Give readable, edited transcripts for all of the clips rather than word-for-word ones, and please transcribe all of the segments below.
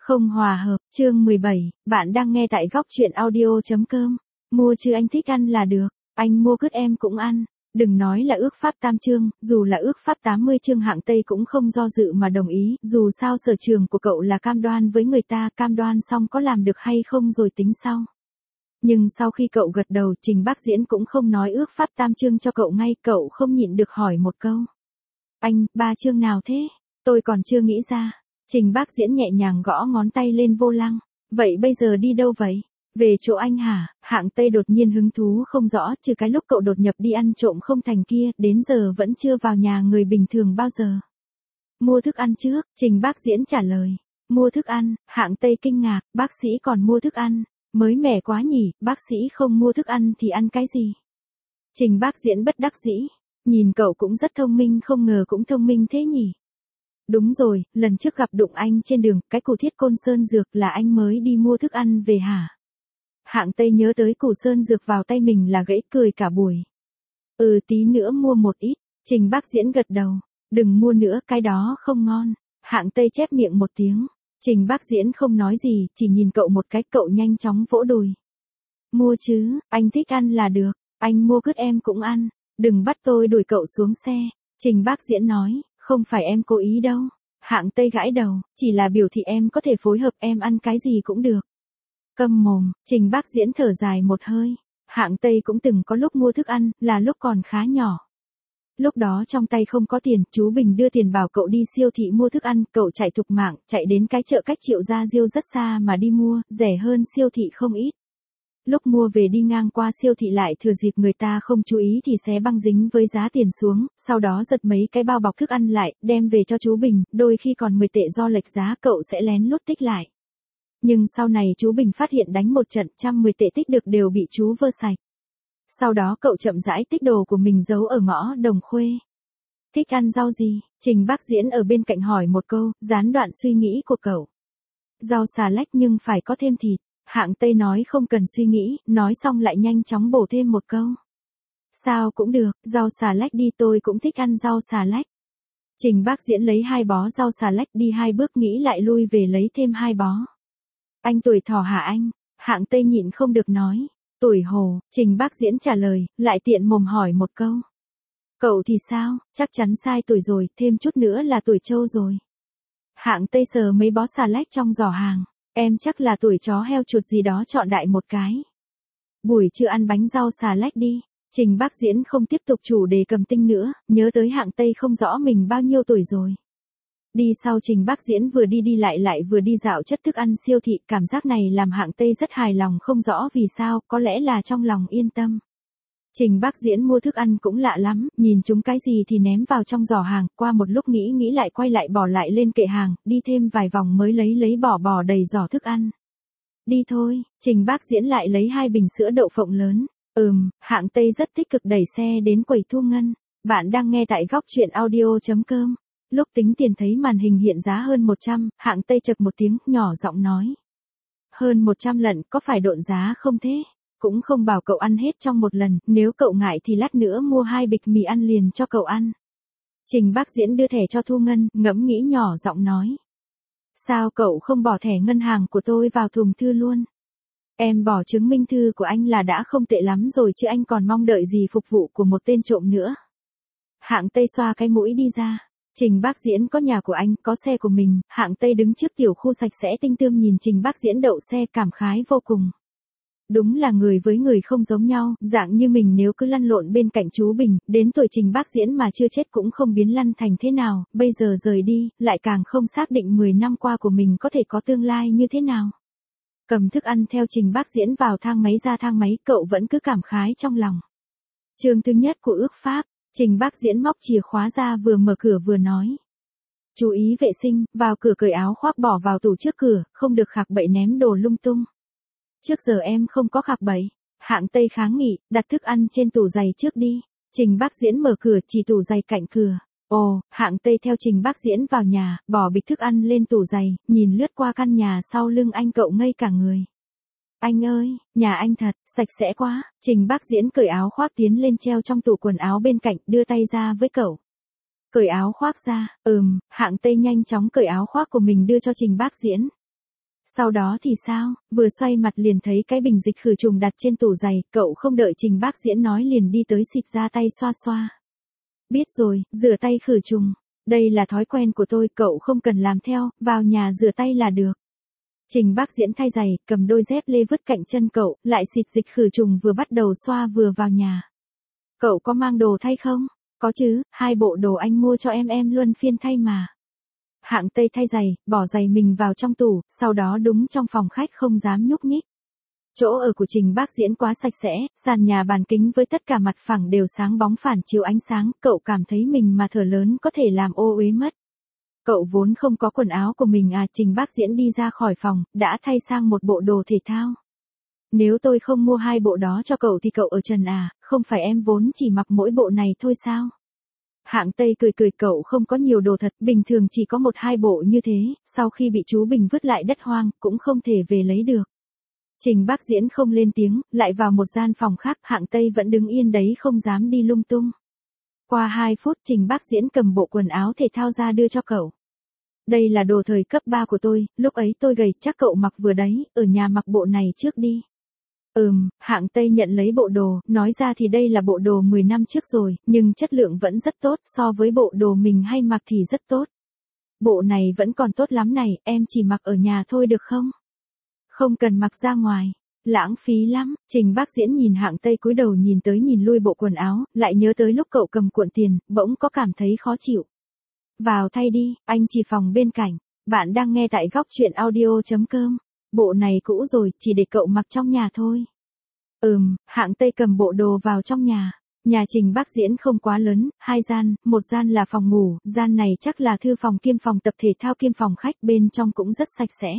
Không hòa hợp, chương 17, bạn đang nghe tại góc truyện audio.com. Mua chứ anh thích ăn là được, anh mua cứt em cũng ăn. Đừng nói là ước pháp 8 chương, dù là ước pháp 80 chương Hạng Tây cũng không do dự mà đồng ý, dù sao sở trường của cậu là cam đoan với người ta, cam đoan xong có làm được hay không rồi tính sau. Nhưng sau khi cậu gật đầu, Trình Bác Diễn cũng không nói ước pháp 8 chương cho cậu ngay, cậu không nhịn được hỏi một câu. Anh, 3 chương nào thế? Tôi còn chưa nghĩ ra. Trình Bác Diễn nhẹ nhàng gõ ngón tay lên vô lăng. Vậy bây giờ đi đâu vậy? Về chỗ anh hả? Hạng Tây đột nhiên hứng thú không rõ, trừ cái lúc cậu đột nhập đi ăn trộm không thành kia, đến giờ vẫn chưa vào nhà người bình thường bao giờ. Mua thức ăn trước, Trình Bác Diễn trả lời. Mua thức ăn, Hạng Tây kinh ngạc, bác sĩ còn mua thức ăn. Mới mẻ quá nhỉ, bác sĩ không mua thức ăn thì ăn cái gì? Trình Bác Diễn bất đắc dĩ. Nhìn cậu cũng rất thông minh, không ngờ cũng thông minh thế nhỉ. Đúng rồi, lần trước gặp đụng anh trên đường, cái củ thiết côn sơn dược là anh mới đi mua thức ăn về hả? Hạng Tây nhớ tới củ sơn dược vào tay mình là gãy cười cả buổi. Tí nữa mua một ít, Trình Bác Diễn gật đầu. Đừng mua nữa, cái đó không ngon. Hạng Tây chép miệng một tiếng. Trình Bác Diễn không nói gì, chỉ nhìn cậu một cái, cậu nhanh chóng vỗ đùi. Mua chứ, anh thích ăn là được, anh mua cứt em cũng ăn. Đừng bắt tôi đuổi cậu xuống xe. Trình Bác Diễn nói. Không phải em cố ý đâu. Hạng Tây gãi đầu, chỉ là biểu thị em có thể phối hợp, em ăn cái gì cũng được. Câm mồm, Trình Bác Diễn thở dài một hơi. Hạng Tây cũng từng có lúc mua thức ăn, là lúc còn khá nhỏ. Lúc đó trong tay không có tiền, chú Bình đưa tiền bảo cậu đi siêu thị mua thức ăn, cậu chạy thục mạng, chạy đến cái chợ cách Triệu Gia Diêu rất xa mà đi mua, rẻ hơn siêu thị không ít. Lúc mua về đi ngang qua siêu thị lại thừa dịp người ta không chú ý thì xé băng dính với giá tiền xuống, sau đó giật mấy cái bao bọc thức ăn lại, đem về cho chú Bình, đôi khi còn 10 tệ do lệch giá cậu sẽ lén lút tích lại. Nhưng sau này chú Bình phát hiện đánh một trận 110 tệ tích được đều bị chú vơ sạch. Sau đó cậu chậm rãi tích đồ của mình giấu ở ngõ Đồng Khuê. Thích ăn rau gì? Trình Bác Diễn ở bên cạnh hỏi một câu, gián đoạn suy nghĩ của cậu. Rau xà lách nhưng phải có thêm thịt. Hạng Tây nói không cần suy nghĩ, nói xong lại nhanh chóng bổ thêm một câu. Sao cũng được, rau xà lách đi, tôi cũng thích ăn rau xà lách. Trình Bác Diễn lấy 2 bó rau xà lách, đi 2 bước nghĩ lại lui về lấy thêm 2 bó. Anh tuổi thỏ hả anh? Hạng Tây nhịn không được nói. Tuổi hổ, Trình Bác Diễn trả lời, lại tiện mồm hỏi một câu. Cậu thì sao, chắc chắn sai tuổi rồi, thêm chút nữa là tuổi trâu rồi. Hạng Tây sờ mấy bó xà lách trong giỏ hàng. Em chắc là tuổi chó heo chuột gì đó, chọn đại một cái. Buổi trưa ăn bánh rau xà lách đi. Trình Bác Diễn không tiếp tục chủ đề cầm tinh nữa, nhớ tới Hạng Tây không rõ mình bao nhiêu tuổi rồi. Đi sau Trình Bác Diễn vừa đi lại vừa đi dạo chất thức ăn siêu thị, cảm giác này làm Hạng Tây rất hài lòng, không rõ vì sao, có lẽ là trong lòng yên tâm. Trình Bác Diễn mua thức ăn cũng lạ lắm, nhìn chúng cái gì thì ném vào trong giỏ hàng, qua một lúc nghĩ lại quay lại bỏ lại lên kệ hàng, đi thêm vài vòng mới lấy bỏ đầy giỏ thức ăn. Đi thôi, Trình Bác Diễn lại lấy 2 bình sữa đậu phộng lớn. Hạng Tây rất tích cực đẩy xe đến quầy thu ngân. Bạn đang nghe tại góc truyện audio.com. Lúc tính tiền thấy màn hình hiện giá hơn 100, Hạng Tây chậc một tiếng, nhỏ giọng nói. Hơn 100 lần, có phải độn giá không thế? Cũng không bảo cậu ăn hết trong một lần, nếu cậu ngại thì lát nữa mua 2 bịch mì ăn liền cho cậu ăn. Trình Bác Diễn đưa thẻ cho thu ngân, ngẫm nghĩ nhỏ giọng nói. Sao cậu không bỏ thẻ ngân hàng của tôi vào thùng thư luôn? Em bỏ chứng minh thư của anh là đã không tệ lắm rồi chứ anh còn mong đợi gì phục vụ của một tên trộm nữa. Hạng Tây xoa cái mũi đi ra. Trình Bác Diễn có nhà của anh, có xe của mình, Hạng Tây đứng trước tiểu khu sạch sẽ tinh tươm nhìn Trình Bác Diễn đậu xe, cảm khái vô cùng. Đúng là người với người không giống nhau, dạng như mình nếu cứ lăn lộn bên cạnh chú Bình, đến tuổi Trình Bác Diễn mà chưa chết cũng không biến lăn thành thế nào, bây giờ rời đi, lại càng không xác định 10 năm qua của mình có thể có tương lai như thế nào. Cầm thức ăn theo Trình Bác Diễn vào thang máy, ra thang máy, cậu vẫn cứ cảm khái trong lòng. Chương thứ nhất của ước pháp, Trình Bác Diễn móc chìa khóa ra, vừa mở cửa vừa nói. Chú ý vệ sinh, vào cửa cởi áo khoác bỏ vào tủ trước cửa, không được khạc bậy ném đồ lung tung. Trước giờ em không có khạc bậy. Hạng Tây kháng nghị, đặt thức ăn trên tủ giày trước đi. Trình Bác Diễn mở cửa, chỉ tủ giày cạnh cửa. Ồ, Hạng Tây theo Trình Bác Diễn vào nhà, bỏ bịch thức ăn lên tủ giày, nhìn lướt qua căn nhà sau lưng anh, cậu ngây cả người. Anh ơi, nhà anh thật sạch sẽ quá. Trình Bác Diễn cởi áo khoác tiến lên treo trong tủ quần áo bên cạnh, đưa tay ra với cậu. Cởi áo khoác ra. Hạng Tây nhanh chóng cởi áo khoác của mình đưa cho Trình Bác Diễn. Sau đó thì sao, vừa xoay mặt liền thấy cái bình dịch khử trùng đặt trên tủ giày, cậu không đợi Trình Bác Diễn nói liền đi tới xịt ra tay xoa xoa. Biết rồi, rửa tay khử trùng. Đây là thói quen của tôi, cậu không cần làm theo, vào nhà rửa tay là được. Trình Bác Diễn thay giày, cầm đôi dép lê vứt cạnh chân cậu, lại xịt dịch khử trùng vừa bắt đầu xoa vừa vào nhà. Cậu có mang đồ thay không? Có chứ, 2 bộ đồ anh mua cho em luân phiên thay mà. Hạng Tây thay giày, bỏ giày mình vào trong tủ, sau đó đúng trong phòng khách không dám nhúc nhích. Chỗ ở của Trình Bác Diễn quá sạch sẽ, sàn nhà bàn kính với tất cả mặt phẳng đều sáng bóng phản chiếu ánh sáng, cậu cảm thấy mình mà thở lớn có thể làm ô uế mất. Cậu vốn không có quần áo của mình à, Trình Bác Diễn đi ra khỏi phòng, đã thay sang một bộ đồ thể thao. Nếu tôi không mua 2 bộ đó cho cậu thì cậu ở trần à, không phải em vốn chỉ mặc mỗi bộ này thôi sao? Hạng Tây cười cười, cậu không có nhiều đồ thật, bình thường chỉ có 1-2 bộ như thế, sau khi bị chú Bình vứt lại đất hoang, cũng không thể về lấy được. Trình Bác Diễn không lên tiếng, lại vào một gian phòng khác, Hạng Tây vẫn đứng yên đấy không dám đi lung tung. Qua 2 phút Trình Bác Diễn cầm bộ quần áo thể thao ra đưa cho cậu. Đây là đồ thời cấp 3 của tôi, lúc ấy tôi gầy, chắc cậu mặc vừa đấy, ở nhà mặc bộ này trước đi. Hạng Tây nhận lấy bộ đồ, nói ra thì đây là bộ đồ 10 năm trước rồi, nhưng chất lượng vẫn rất tốt, so với bộ đồ mình hay mặc thì rất tốt. Bộ này vẫn còn tốt lắm này, em chỉ mặc ở nhà thôi được không? Không cần mặc ra ngoài. Lãng phí lắm. Trình Bác Diễn nhìn Hạng Tây cúi đầu nhìn tới nhìn lui bộ quần áo, lại nhớ tới lúc cậu cầm cuộn tiền, bỗng có cảm thấy khó chịu. Vào thay đi, anh chỉ phòng bên cạnh. Bạn đang nghe tại góc truyện audio.com. Bộ này cũ rồi, chỉ để cậu mặc trong nhà thôi. Hạng Tây cầm bộ đồ vào trong nhà. Nhà Trình Bác Diễn không quá lớn, 2 gian, một gian là phòng ngủ, gian này chắc là thư phòng kiêm phòng tập thể thao kiêm phòng khách, bên trong cũng rất sạch sẽ.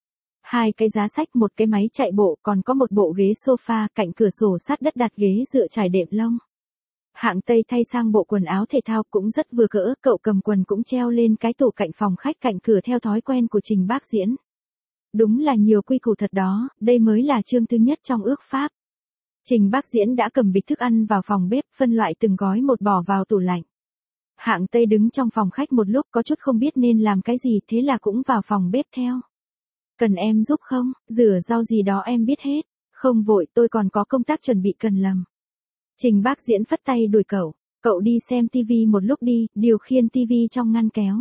2 cái giá sách, một cái máy chạy bộ, còn có một bộ ghế sofa, cạnh cửa sổ sát đất đặt ghế dựa trải đệm lông. Hạng Tây thay sang bộ quần áo thể thao cũng rất vừa cỡ, cậu cầm quần cũng treo lên cái tủ cạnh phòng khách cạnh cửa theo thói quen của Trình Bác Diễn. Đúng là nhiều quy củ thật đó, đây mới là chương thứ nhất trong ước pháp. Trình Bác Diễn đã cầm bịch thức ăn vào phòng bếp, phân loại từng gói một bỏ vào tủ lạnh. Hạng Tây đứng trong phòng khách một lúc có chút không biết nên làm cái gì, thế là cũng vào phòng bếp theo. Cần em giúp không, rửa rau gì đó em biết hết. Không vội, tôi còn có công tác chuẩn bị cần làm. Trình Bác Diễn phất tay đuổi cậu. Cậu đi xem tivi một lúc đi, điều khiển tivi trong ngăn kéo.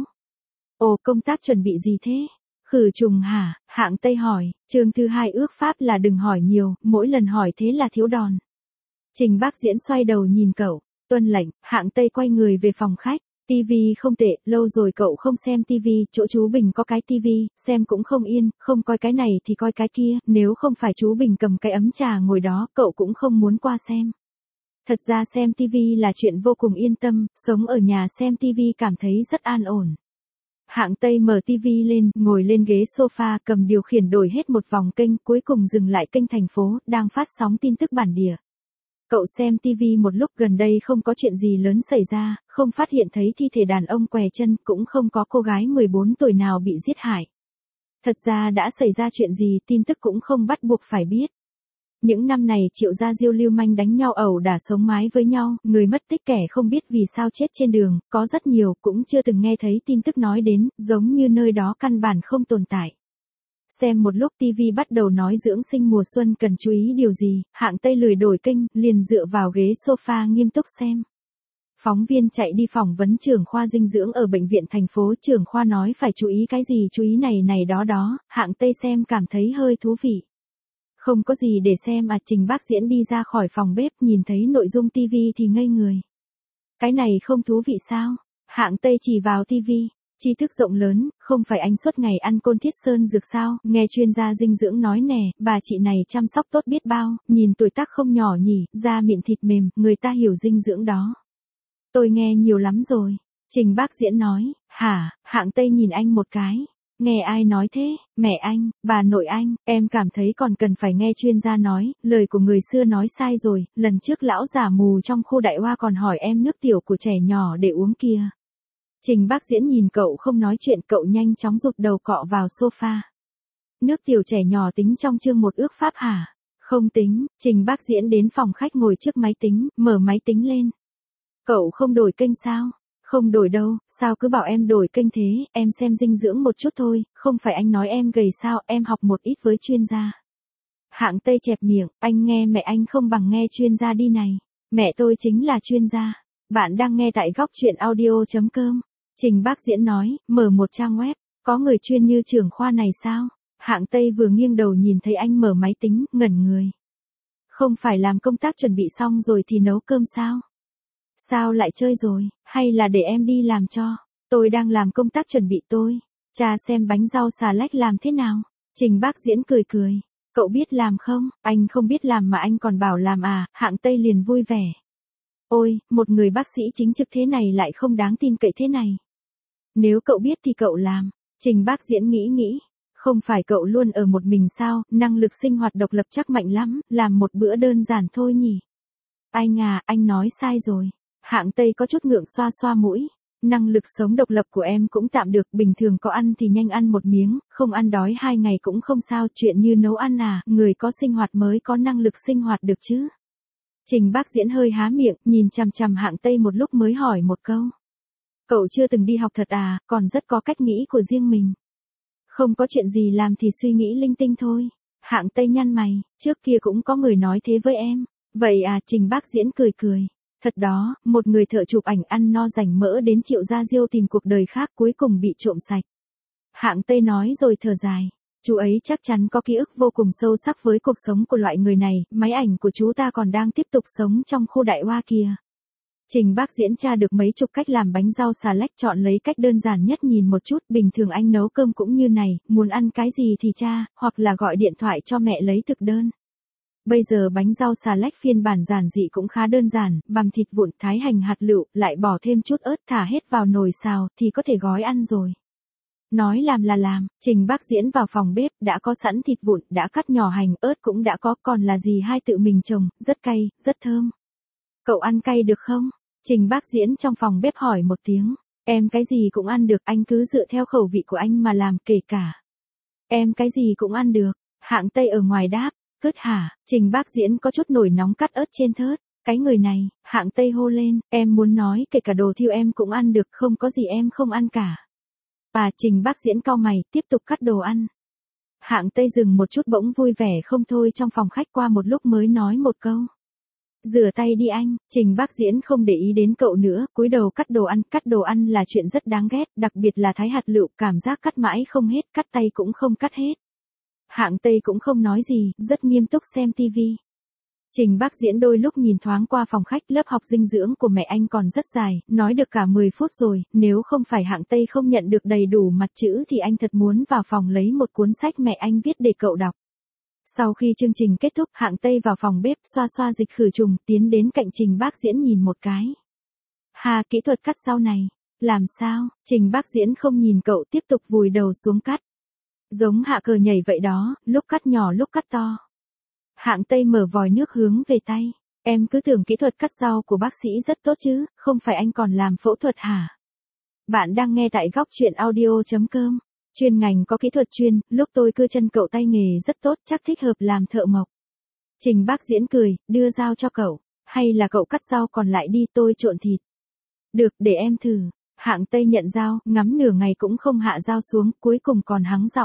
Ồ, công tác chuẩn bị gì thế? Khử trùng hả? Hạng Tây hỏi. Chương thứ 2 ước pháp là đừng hỏi nhiều, mỗi lần hỏi thế là thiếu đòn. Trình Bác Diễn xoay đầu nhìn cậu. Tuân lệnh. Hạng Tây quay người về phòng khách. Tivi không tệ, lâu rồi cậu không xem tivi, chỗ chú Bình có cái tivi, xem cũng không yên, không coi cái này thì coi cái kia, nếu không phải chú Bình cầm cái ấm trà ngồi đó, cậu cũng không muốn qua xem. Thật ra xem tivi là chuyện vô cùng yên tâm, sống ở nhà xem tivi cảm thấy rất an ổn. Hạng Tây mở tivi lên, ngồi lên ghế sofa, cầm điều khiển đổi hết một vòng kênh, cuối cùng dừng lại kênh thành phố, đang phát sóng tin tức bản địa. Cậu xem tivi một lúc, gần đây không có chuyện gì lớn xảy ra, không phát hiện thấy thi thể đàn ông què chân, cũng không có cô gái 14 tuổi nào bị giết hại. Thật ra đã xảy ra chuyện gì, tin tức cũng không bắt buộc phải biết. Những năm này Triệu gia Diêu lưu manh đánh nhau ẩu đả sống mái với nhau, người mất tích kẻ không biết vì sao chết trên đường, có rất nhiều, cũng chưa từng nghe thấy tin tức nói đến, giống như nơi đó căn bản không tồn tại. Xem một lúc tivi bắt đầu nói dưỡng sinh mùa xuân cần chú ý điều gì, Hạng Tây lười đổi kênh, liền dựa vào ghế sofa nghiêm túc xem. Phóng viên chạy đi phỏng vấn trưởng khoa dinh dưỡng ở bệnh viện thành phố, trưởng khoa nói phải chú ý cái gì chú ý này này đó đó, Hạng Tây xem cảm thấy hơi thú vị. Không có gì để xem à, Trình Bác Diễn đi ra khỏi phòng bếp nhìn thấy nội dung tivi thì ngây người. Cái này không thú vị sao? Hạng Tây chỉ vào tivi. Tri thức rộng lớn, không phải anh suốt ngày ăn côn thiết sơn dược sao, nghe chuyên gia dinh dưỡng nói nè, bà chị này chăm sóc tốt biết bao, nhìn tuổi tác không nhỏ nhỉ, da mịn thịt mềm, người ta hiểu dinh dưỡng đó. Tôi nghe nhiều lắm rồi. Trình Bác Diễn nói, hả, Hạng Tây nhìn anh một cái. Nghe ai nói thế, mẹ anh, bà nội anh, em cảm thấy còn cần phải nghe chuyên gia nói, lời của người xưa nói sai rồi, lần trước lão già mù trong khu Đại Hoa còn hỏi em nước tiểu của trẻ nhỏ để uống kia. Trình Bác Diễn nhìn cậu không nói chuyện, cậu nhanh chóng rụt đầu cọ vào sofa. Nước tiểu trẻ nhỏ tính trong chương 1 ước pháp hả? Không tính. Trình Bác Diễn đến phòng khách ngồi trước máy tính, mở máy tính lên. Cậu không đổi kênh sao? Không đổi đâu, sao cứ bảo em đổi kênh thế, em xem dinh dưỡng một chút thôi, không phải anh nói em gầy sao, em học một ít với chuyên gia. Hạng Tây chẹp miệng, anh nghe mẹ anh không bằng nghe chuyên gia đi này. Mẹ tôi chính là chuyên gia. Bạn đang nghe tại góc chuyện audio.com. Trình Bác Diễn nói, mở một trang web, có người chuyên như trưởng khoa này sao? Hạng Tây vừa nghiêng đầu nhìn thấy anh mở máy tính, ngẩn người. Không phải làm công tác chuẩn bị xong rồi thì nấu cơm sao? Sao lại chơi rồi, hay là để em đi làm cho? Tôi đang làm công tác chuẩn bị tôi. Cha xem bánh rau xà lách làm thế nào? Trình Bác Diễn cười cười. Cậu biết làm không? Anh không biết làm mà anh còn bảo làm à? Hạng Tây liền vui vẻ. Ôi, một người bác sĩ chính trực thế này lại không đáng tin cậy thế này. Nếu cậu biết thì cậu làm. Trình Bác Diễn nghĩ. Không phải cậu luôn ở một mình sao, năng lực sinh hoạt độc lập chắc mạnh lắm, làm một bữa đơn giản thôi nhỉ. Anh à, anh nói sai rồi. Hạng Tây có chút ngượng xoa xoa mũi. Năng lực sống độc lập của em cũng tạm được, bình thường có ăn thì nhanh ăn một miếng, không ăn đói 2 ngày cũng không sao, chuyện như nấu ăn à, người có sinh hoạt mới có năng lực sinh hoạt được chứ. Trình Bác Diễn hơi há miệng, nhìn chằm chằm Hạng Tây một lúc mới hỏi một câu. Cậu chưa từng đi học thật à, còn rất có cách nghĩ của riêng mình. Không có chuyện gì làm thì suy nghĩ linh tinh thôi. Hạng Tây nhăn mày, trước kia cũng có người nói thế với em. Vậy à, Trình Bác Diễn cười. Thật đó, một người thợ chụp ảnh ăn no rảnh mỡ đến Triệu Gia Diêu tìm cuộc đời khác cuối cùng bị trộm sạch. Hạng Tây nói rồi thở dài. Chú ấy chắc chắn có ký ức vô cùng sâu sắc với cuộc sống của loại người này, máy ảnh của chú ta còn đang tiếp tục sống trong khu Đại Hoa kìa. Trình Bác Diễn tra được mấy chục cách làm bánh rau xà lách, chọn lấy cách đơn giản nhất nhìn một chút, bình thường anh nấu cơm cũng như này, muốn ăn cái gì thì tra, hoặc là gọi điện thoại cho mẹ lấy thực đơn. Bây giờ bánh rau xà lách phiên bản giản dị cũng khá đơn giản, bằm thịt vụn, thái hành hạt lựu, lại bỏ thêm chút ớt, thả hết vào nồi xào thì có thể gói ăn rồi. Nói làm là làm, Trình Bác Diễn vào phòng bếp, đã có sẵn thịt vụn, đã cắt nhỏ hành, ớt cũng đã có, còn là gì hai tự mình trồng, rất cay, rất thơm. Cậu ăn cay được không? Trình Bác Diễn trong phòng bếp hỏi một tiếng. Em cái gì cũng ăn được, anh cứ dựa theo khẩu vị của anh mà làm, kể cả. Em cái gì cũng ăn được. Hạng Tây ở ngoài đáp. Cứt hả? Trình Bác Diễn có chút nổi nóng cắt ớt trên thớt. Cái người này, Hạng Tây hô lên, em muốn nói kể cả đồ thiêu em cũng ăn được, không có gì em không ăn cả. Trình Bác Diễn cau mày, tiếp tục cắt đồ ăn. Hạng Tây dừng một chút bỗng vui vẻ không thôi, trong phòng khách qua một lúc mới nói một câu. Rửa tay đi anh. Trình Bác Diễn không để ý đến cậu nữa, cúi đầu cắt đồ ăn là chuyện rất đáng ghét, đặc biệt là thái hạt lựu, cảm giác cắt mãi không hết, cắt tay cũng không cắt hết. Hạng Tây cũng không nói gì, rất nghiêm túc xem tivi. Trình Bác Diễn đôi lúc nhìn thoáng qua phòng khách, lớp học dinh dưỡng của mẹ anh còn rất dài, nói được cả 10 phút rồi, nếu không phải Hạng Tây không nhận được đầy đủ mặt chữ thì anh thật muốn vào phòng lấy một cuốn sách mẹ anh viết để cậu đọc. Sau khi chương trình kết thúc, Hạng Tây vào phòng bếp, xoa xoa dịch khử trùng, tiến đến cạnh Trình Bác Diễn nhìn một cái. Hà, kỹ thuật cắt rau này, làm sao? Trình Bác Diễn không nhìn cậu, tiếp tục vùi đầu xuống cắt. Giống hạ cờ nhảy vậy đó, lúc cắt nhỏ lúc cắt to. Hạng Tây mở vòi nước hướng về tay. Em cứ tưởng kỹ thuật cắt rau của bác sĩ rất tốt chứ, không phải anh còn làm phẫu thuật hả? Bạn đang nghe tại góc chuyện audio.com. Chuyên ngành có kỹ thuật chuyên, lúc tôi cưa chân cậu tay nghề rất tốt, chắc thích hợp làm thợ mộc. Trình Bác Diễn cười, đưa dao cho cậu. Hay là cậu cắt rau còn lại đi, tôi trộn thịt. Được, để em thử. Hạng Tây nhận dao, ngắm nửa ngày cũng không hạ dao xuống, cuối cùng còn hắng giọng.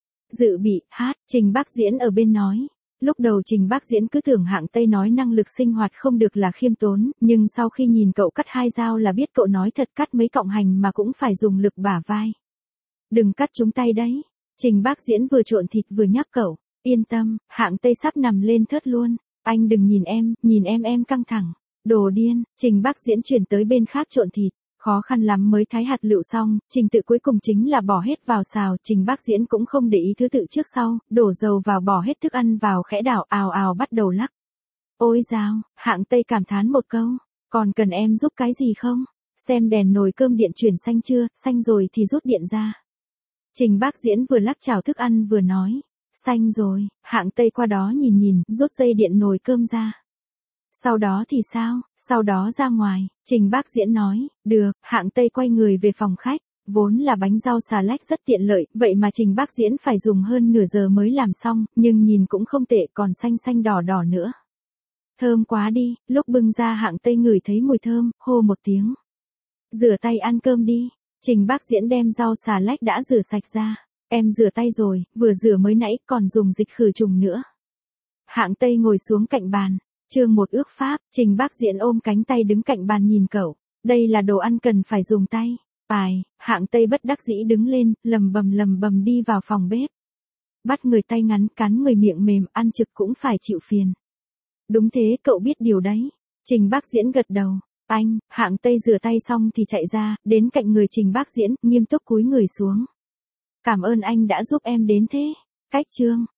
Dự bị, hát, Trình Bác Diễn ở bên nói. Lúc đầu Trình Bác Diễn cứ tưởng Hạng Tây nói năng lực sinh hoạt không được là khiêm tốn, nhưng sau khi nhìn cậu cắt 2 dao là biết cậu nói thật, cắt mấy cọng hành mà cũng phải dùng lực bả vai. Đừng cắt trúng tay đấy. Trình Bác Diễn vừa trộn thịt vừa nhắc cậu. Yên tâm, Hạng Tây sắp nằm lên thớt luôn. Anh đừng nhìn em căng thẳng. Đồ điên. Trình Bác Diễn chuyển tới bên khác trộn thịt. Khó khăn lắm mới thái hạt lựu xong, trình tự cuối cùng chính là bỏ hết vào xào. Trình Bác Diễn cũng không để ý thứ tự trước sau, đổ dầu vào, bỏ hết thức ăn vào, khẽ đảo, ào ào bắt đầu lắc. Ôi dào, Hạng Tây cảm thán một câu. Còn cần em giúp cái gì không? Xem đèn nồi cơm điện chuyển xanh chưa, xanh rồi thì rút điện ra. Trình Bác Diễn vừa lắc chảo thức ăn vừa nói. Xanh rồi. Hạng Tây qua đó nhìn, rút dây điện nồi cơm ra. Sau đó thì sao? Sau đó ra ngoài. Trình Bác Diễn nói. Được. Hạng Tây quay người về phòng khách. Vốn là bánh rau xà lách rất tiện lợi, vậy mà Trình Bác Diễn phải dùng hơn nửa giờ mới làm xong, nhưng nhìn cũng không tệ, còn xanh đỏ nữa. Thơm quá đi. Lúc bưng ra Hạng Tây ngửi thấy mùi thơm, hô một tiếng. Rửa tay ăn cơm đi. Trình Bác Diễn đem rau xà lách đã rửa sạch ra. Em rửa tay rồi, vừa rửa mới nãy còn dùng dịch khử trùng nữa. Hạng Tây ngồi xuống cạnh bàn. Chương 1 ước pháp, Trình Bác Diễn ôm cánh tay đứng cạnh bàn nhìn cậu. Đây là đồ ăn cần phải dùng tay. Hạng Tây bất đắc dĩ đứng lên, lầm bầm đi vào phòng bếp. Bắt người tay ngắn, cắn người miệng mềm, ăn trực cũng phải chịu phiền. Đúng thế, cậu biết điều đấy. Trình Bác Diễn gật đầu. Hạng Tây rửa tay xong thì chạy ra, đến cạnh người Trình Bác Diễn, nghiêm túc cúi người xuống. Cảm ơn anh đã giúp em đến thế. Cách chương